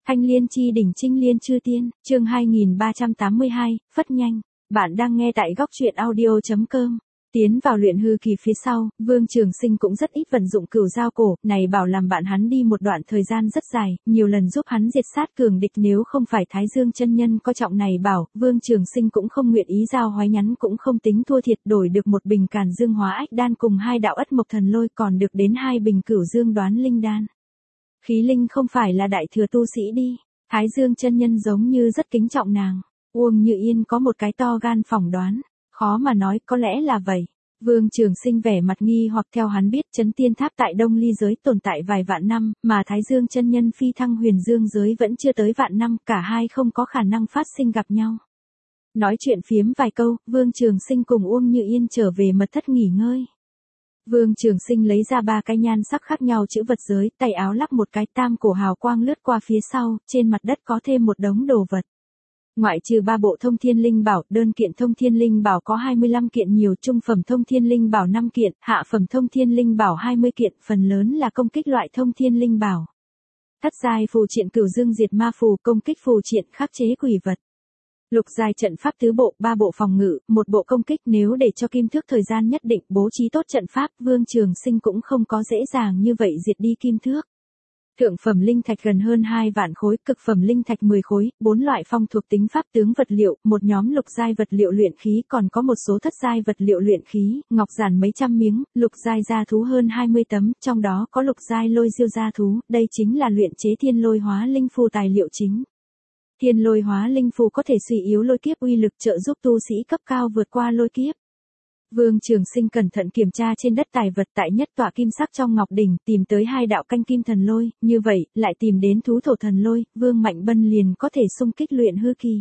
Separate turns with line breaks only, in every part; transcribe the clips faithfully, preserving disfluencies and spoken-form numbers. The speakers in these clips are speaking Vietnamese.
Thanh liên chi đỉnh trinh liên chư tiên, chương hai nghìn ba trăm tám mươi hai, phất nhanh. Bạn đang nghe tại góc truyện audio chấm com. Tiến vào luyện hư kỳ phía sau, Vương Trường Sinh cũng rất ít vận dụng cửu giao cổ, này bảo làm bạn hắn đi một đoạn thời gian rất dài, nhiều lần giúp hắn diệt sát cường địch, nếu không phải Thái Dương chân nhân coi trọng này bảo, Vương Trường Sinh cũng không nguyện ý giao hoái nhắn, cũng không tính thua thiệt, đổi được một bình càn dương hóa ách đan cùng hai đạo ất mộc thần lôi, còn được đến hai bình cửu dương đoán linh đan. Khí linh không phải là đại thừa tu sĩ đi. Thái Dương chân nhân giống như rất kính trọng nàng. Uông Như Yên có một cái to gan phỏng đoán. Khó mà nói, có lẽ là vậy. Vương Trường Sinh vẻ mặt nghi hoặc, theo hắn biết Chấn Tiên Tháp tại Đông Ly giới tồn tại vài vạn năm, mà Thái Dương chân nhân phi thăng huyền dương giới vẫn chưa tới vạn năm, cả hai không có khả năng phát sinh gặp nhau. Nói chuyện phiếm vài câu, Vương Trường Sinh cùng Uông Như Yên trở về mật thất nghỉ ngơi. Vương Trường Sinh lấy ra ba cái nhan sắc khác nhau chữ vật giới, tay áo lắp một cái, tam cổ hào quang lướt qua phía sau, trên mặt đất có thêm một đống đồ vật. Ngoại trừ ba bộ thông thiên linh bảo, đơn kiện thông thiên linh bảo có hai mươi lăm kiện, nhiều trung phẩm thông thiên linh bảo năm kiện, hạ phẩm thông thiên linh bảo hai mươi kiện, phần lớn là công kích loại thông thiên linh bảo. Thất giai phù triện cửu dương diệt ma phù, công kích phù triện khắc chế quỷ vật. Lục giai trận pháp tứ bộ, ba bộ phòng ngự, một bộ công kích, nếu để cho kim thước thời gian nhất định bố trí tốt trận pháp, Vương Trường Sinh cũng không có dễ dàng như vậy diệt đi kim thước. Thượng phẩm linh thạch gần hơn hai vạn khối, cực phẩm linh thạch mười khối, bốn loại phong thuộc tính pháp tướng vật liệu, một nhóm lục giai vật liệu luyện khí, còn có một số thất giai vật liệu luyện khí, ngọc giản mấy trăm miếng, lục giai gia thú hơn hai mươi tấm, trong đó có lục giai lôi diêu gia thú, đây chính là luyện chế thiên lôi hóa linh phù tài liệu chính. Thiên lôi hóa linh phù có thể suy yếu lôi kiếp uy lực, trợ giúp tu sĩ cấp cao vượt qua lôi kiếp. Vương Trường Sinh cẩn thận kiểm tra trên đất tài vật, tại nhất tọa kim sắc trong ngọc đỉnh, tìm tới hai đạo canh kim thần lôi, như vậy, lại tìm đến thú thổ thần lôi, Vương Mạnh Bân liền có thể xung kích luyện hư kỳ.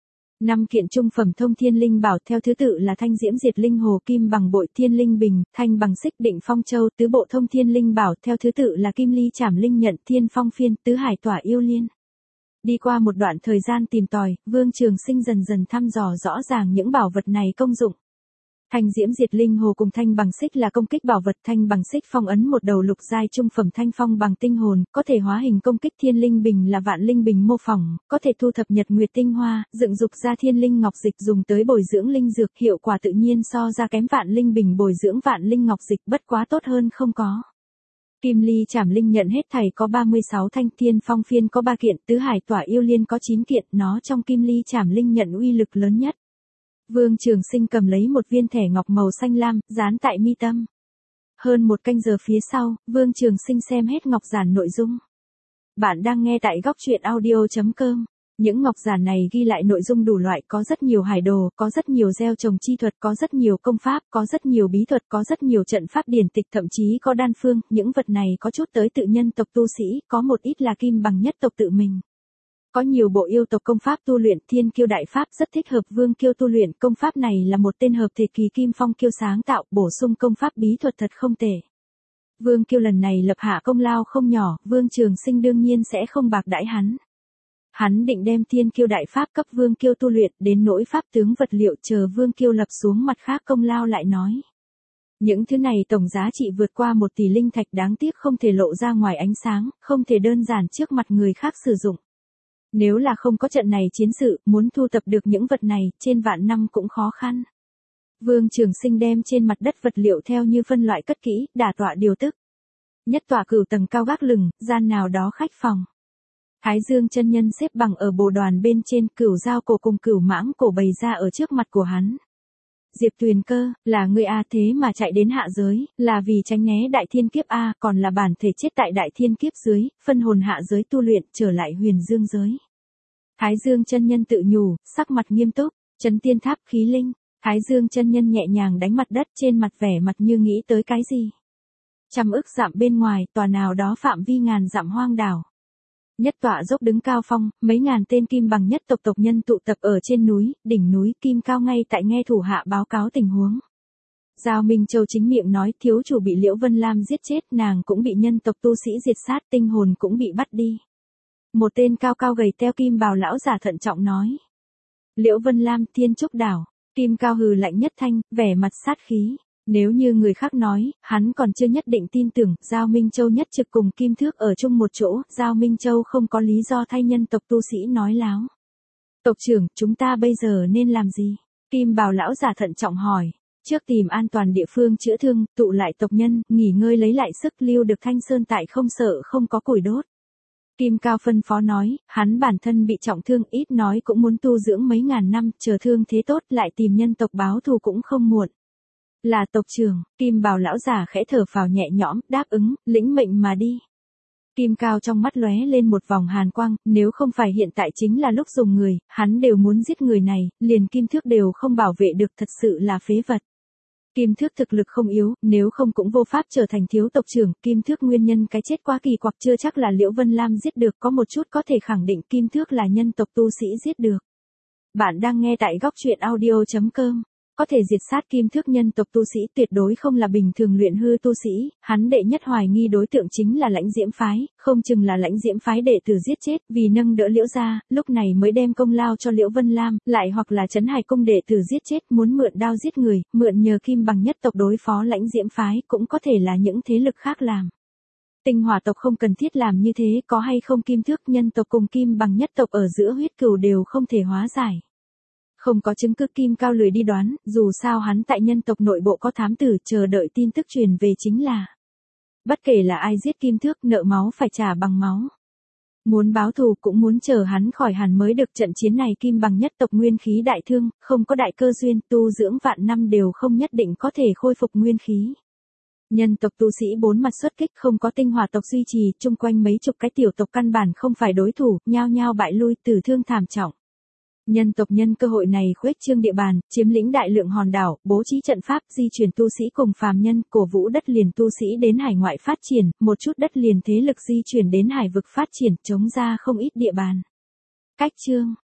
Năm kiện trung phẩm thông thiên linh bảo theo thứ tự là thanh diễm diệt linh hồ, kim bằng bội, thiên linh bình, thanh bằng xích, định phong châu, tứ bộ thông thiên linh bảo theo thứ tự là kim ly trảm linh nhận, thiên phong phiên, tứ hải tỏa yêu liên. Đi qua một đoạn thời gian tìm tòi, Vương Trường Sinh dần dần thăm dò rõ ràng những bảo vật này công dụng. Thanh diễm diệt linh hồ cùng thanh bằng xích là công kích bảo vật, thanh bằng xích phong ấn một đầu lục giai trung phẩm thanh phong bằng tinh hồn, có thể hóa hình công kích, thiên linh bình là vạn linh bình mô phỏng, có thể thu thập nhật nguyệt tinh hoa, dựng dục ra thiên linh ngọc dịch dùng tới bồi dưỡng linh dược, hiệu quả tự nhiên so ra kém vạn linh bình bồi dưỡng vạn linh ngọc dịch, bất quá tốt hơn không có. Kim ly trảm linh nhận hết thảy có ba mươi sáu thanh, thiên phong phiên có ba kiện, tứ hải tỏa yêu liên có chín kiện, nó trong kim ly trảm linh nhận uy lực lớn nhất. Vương Trường Sinh cầm lấy một viên thẻ ngọc màu xanh lam, dán tại mi tâm. Hơn một canh giờ phía sau, Vương Trường Sinh xem hết ngọc giản nội dung. Bạn đang nghe tại góc truyện audio chấm com. Những ngọc giản này ghi lại nội dung đủ loại, có rất nhiều hải đồ, có rất nhiều gieo trồng chi thuật, có rất nhiều công pháp, có rất nhiều bí thuật, có rất nhiều trận pháp điển tịch, thậm chí có đan phương, những vật này có chút tới tự nhân tộc tu sĩ, có một ít là kim bằng nhất tộc tự mình. Có nhiều bộ yêu tộc công pháp tu luyện, thiên kiêu đại pháp rất thích hợp Vương Kiêu tu luyện, công pháp này là một tên hợp thể kỳ kim phong kiêu sáng tạo, bổ sung công pháp bí thuật thật không tệ. Vương Kiêu lần này lập hạ công lao không nhỏ, Vương Trường Sinh đương nhiên sẽ không bạc đãi hắn. Hắn định đem thiên kiêu đại pháp cấp Vương Kiêu tu luyện, đến nỗi pháp tướng vật liệu chờ Vương Kiêu lập xuống mặt khác công lao lại nói. Những thứ này tổng giá trị vượt qua một tỷ linh thạch, đáng tiếc không thể lộ ra ngoài ánh sáng, không thể đơn giản trước mặt người khác sử dụng. Nếu là không có trận này chiến sự, muốn thu thập được những vật này, trên vạn năm cũng khó khăn. Vương Trường Sinh đem trên mặt đất vật liệu theo như phân loại cất kỹ, đả tọa điều tức. Nhất tọa cửu tầng cao gác lửng, gian nào đó khách phòng. Thái Dương chân nhân xếp bằng ở bồ đoàn bên trên, cửu giao cổ cùng cửu mãng cổ bày ra ở trước mặt của hắn. Diệp Tuyền Cơ, là ngươi a, thế mà chạy đến hạ giới, là vì tránh né đại thiên kiếp a, còn là bản thể chết tại đại thiên kiếp dưới, phân hồn hạ giới tu luyện, trở lại huyền dương giới. Thái Dương chân nhân tự nhủ, sắc mặt nghiêm túc, Chấn Tiên Tháp khí linh, Thái Dương chân nhân nhẹ nhàng đánh mặt đất, trên mặt vẻ mặt như nghĩ tới cái gì. Trăm ức dặm bên ngoài, tòa nào đó phạm vi ngàn dặm hoang đảo. Nhất tọa dốc đứng cao phong, mấy ngàn tên kim bằng nhất tộc tộc nhân tụ tập ở trên núi, đỉnh núi, Kim Cao ngay tại nghe thủ hạ báo cáo tình huống. Giao Minh Châu chính miệng nói, thiếu chủ bị Liễu Vân Lam giết chết, nàng cũng bị nhân tộc tu sĩ diệt sát, tinh hồn cũng bị bắt đi. Một tên cao cao gầy teo kim bào lão giả thận trọng nói. Liễu Vân Lam, Thiên Trúc đảo, Kim Cao hừ lạnh nhất thanh, vẻ mặt sát khí. Nếu như người khác nói, hắn còn chưa nhất định tin tưởng, Giao Minh Châu nhất trực cùng Kim Thước ở chung một chỗ, Giao Minh Châu không có lý do thay nhân tộc tu sĩ nói láo. Tộc trưởng, chúng ta bây giờ nên làm gì? Kim Bào lão giả thận trọng hỏi. Trước tìm an toàn địa phương chữa thương, tụ lại tộc nhân, nghỉ ngơi lấy lại sức, lưu được Thanh Sơn tại không sợ không có củi đốt. Kim Cao phân phó nói, hắn bản thân bị trọng thương, ít nói cũng muốn tu dưỡng mấy ngàn năm, chờ thương thế tốt lại tìm nhân tộc báo thù cũng không muộn. Là tộc trưởng, Kim Bào lão giả khẽ thở phào nhẹ nhõm, đáp ứng, lĩnh mệnh mà đi. Kim Cao trong mắt lóe lên một vòng hàn quang, nếu không phải hiện tại chính là lúc dùng người, hắn đều muốn giết người này, liền Kim Thước đều không bảo vệ được, thật sự là phế vật. Kim Thước thực lực không yếu, nếu không cũng vô pháp trở thành thiếu tộc trưởng, Kim Thước nguyên nhân cái chết quá kỳ quặc, chưa chắc là Liễu Vân Lam giết được, có một chút có thể khẳng định Kim Thước là nhân tộc tu sĩ giết được. Bạn đang nghe tại góc truyện audio chấm com. Có thể diệt sát Kim Thước nhân tộc tu sĩ tuyệt đối không là bình thường luyện hư tu sĩ, hắn đệ nhất hoài nghi đối tượng chính là Lãnh Diễm phái, không chừng là Lãnh Diễm phái đệ tử giết chết, vì nâng đỡ Liễu gia, lúc này mới đem công lao cho Liễu Vân Lam, lại hoặc là Trấn Hải cung đệ tử giết chết, muốn mượn đao giết người, mượn nhờ Kim Bằng nhất tộc đối phó Lãnh Diễm phái, cũng có thể là những thế lực khác làm. Tinh Hỏa tộc không cần thiết làm như thế, có hay không Kim Thước nhân tộc cùng Kim Bằng nhất tộc ở giữa huyết cừu đều không thể hóa giải. Không có chứng cứ, Kim Cao lười đi đoán, dù sao hắn tại nhân tộc nội bộ có thám tử, chờ đợi tin tức truyền về chính là. Bất kể là ai giết Kim Thước, nợ máu phải trả bằng máu. Muốn báo thù cũng muốn chờ hắn khỏi hẳn mới được, trận chiến này Kim Bằng nhất tộc nguyên khí đại thương, không có đại cơ duyên, tu dưỡng vạn năm đều không nhất định có thể khôi phục nguyên khí. Nhân tộc tu sĩ bốn mặt xuất kích, không có Tinh Hỏa tộc duy trì, chung quanh mấy chục cái tiểu tộc căn bản không phải đối thủ, nhao nhao bại lui, tử thương thảm trọng. Nhân tộc nhân cơ hội này khuếch trương địa bàn, chiếm lĩnh đại lượng hòn đảo, bố trí trận pháp, di chuyển tu sĩ cùng phàm nhân, cổ vũ đất liền tu sĩ đến hải ngoại phát triển, một chút đất liền thế lực di chuyển đến hải vực phát triển, chống ra không ít địa bàn. Cách chương